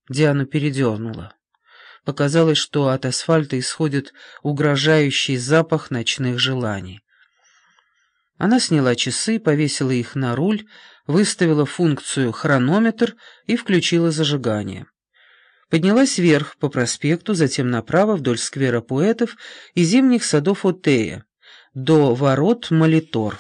Диану передернуло. Показалось, что от асфальта исходит угрожающий запах ночных желаний. Она сняла часы, повесила их на руль, выставила функцию «хронометр» и включила зажигание. Поднялась вверх по проспекту, затем направо вдоль сквера поэтов и зимних садов Отея, до ворот Молитор.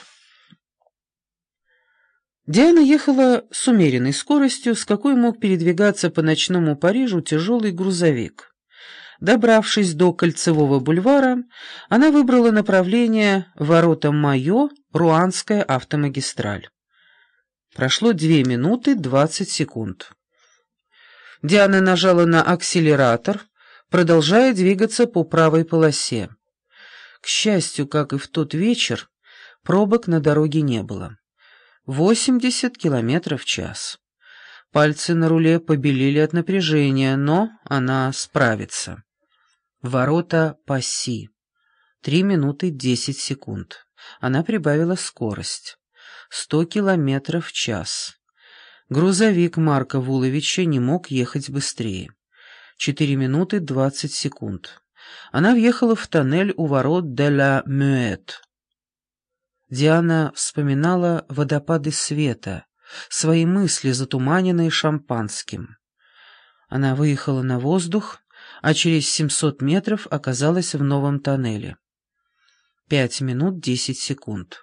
Диана ехала с умеренной скоростью, с какой мог передвигаться по ночному Парижу тяжелый грузовик. Добравшись до Кольцевого бульвара, она выбрала направление ворота Майо, Руанская автомагистраль. Прошло 2 минуты 20 секунд. Диана нажала на акселератор, продолжая двигаться по правой полосе. К счастью, как и в тот вечер, пробок на дороге не было. 80 км в час. Пальцы на руле побелели от напряжения, но она справится. Ворота Пасси. 3 минуты 10 секунд. Она прибавила скорость. 100 км в час. Грузовик Марка Вуловича не мог ехать быстрее. 4 минуты 20 секунд. Она въехала в тоннель у ворот де ла Мюэт. Диана вспоминала водопады света, свои мысли, затуманенные шампанским. Она выехала на воздух, а через 700 метров оказалась в новом тоннеле. 5 минут 10 секунд.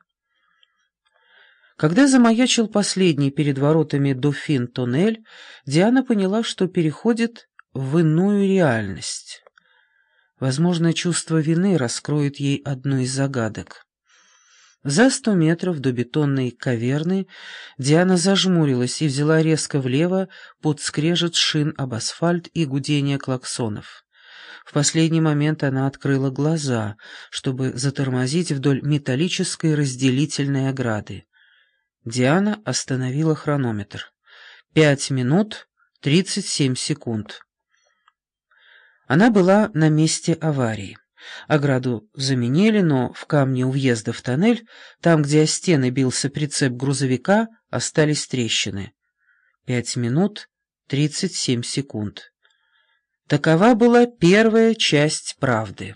Когда замаячил последний перед воротами Дофин-тоннель, Диана поняла, что переходит в иную реальность. Возможно, чувство вины раскроет ей одну из загадок. За 100 метров до бетонной каверны Диана зажмурилась и взяла резко влево под скрежет шин об асфальт и гудение клаксонов. В последний момент она открыла глаза, чтобы затормозить вдоль металлической разделительной ограды. Диана остановила хронометр. 5 минут 37 секунд. Она была на месте аварии. Ограду заменили, но в камне у въезда в тоннель, там, где о стены бился прицеп грузовика, остались трещины. 5 минут 37 секунд. Такова была первая часть правды.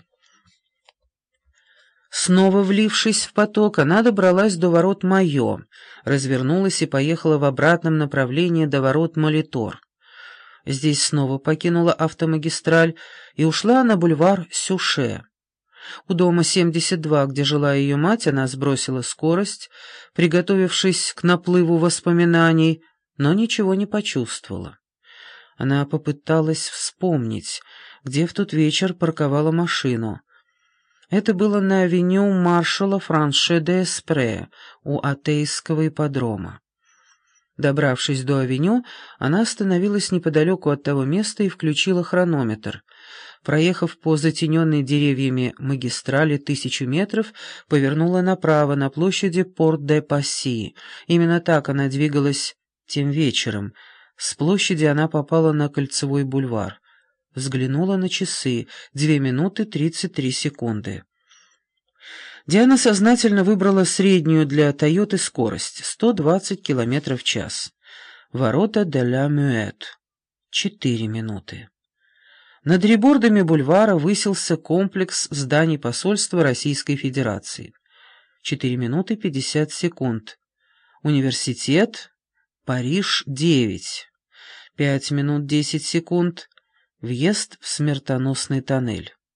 Снова влившись в поток, она добралась до ворот Майо, развернулась и поехала в обратном направлении до ворот Молитор. Здесь снова покинула автомагистраль и ушла на бульвар Сюше. У дома 72, где жила ее мать, она сбросила скорость, приготовившись к наплыву воспоминаний, но ничего не почувствовала. Она попыталась вспомнить, где в тот вечер парковала машину. Это было на авеню маршала Франше-де-Эспре у Отейского ипподрома. Добравшись до авеню, она остановилась неподалеку от того места и включила хронометр. Проехав по затененной деревьями магистрали 1000 метров, повернула направо на площади Порт-де-Пасси. Именно так она двигалась тем вечером. С площади она попала на Кольцевой бульвар. Взглянула на часы. 2 минуты 33 секунды. Диана сознательно выбрала среднюю для «Тойоты» скорость — 120 км в час. Ворота де ла Мюэт. 4 минуты. Над ребордами бульвара высился комплекс зданий посольства Российской Федерации. 4 минуты 50 секунд. Университет. Париж, 9. 5 минут 10 секунд. Въезд в смертоносный тоннель.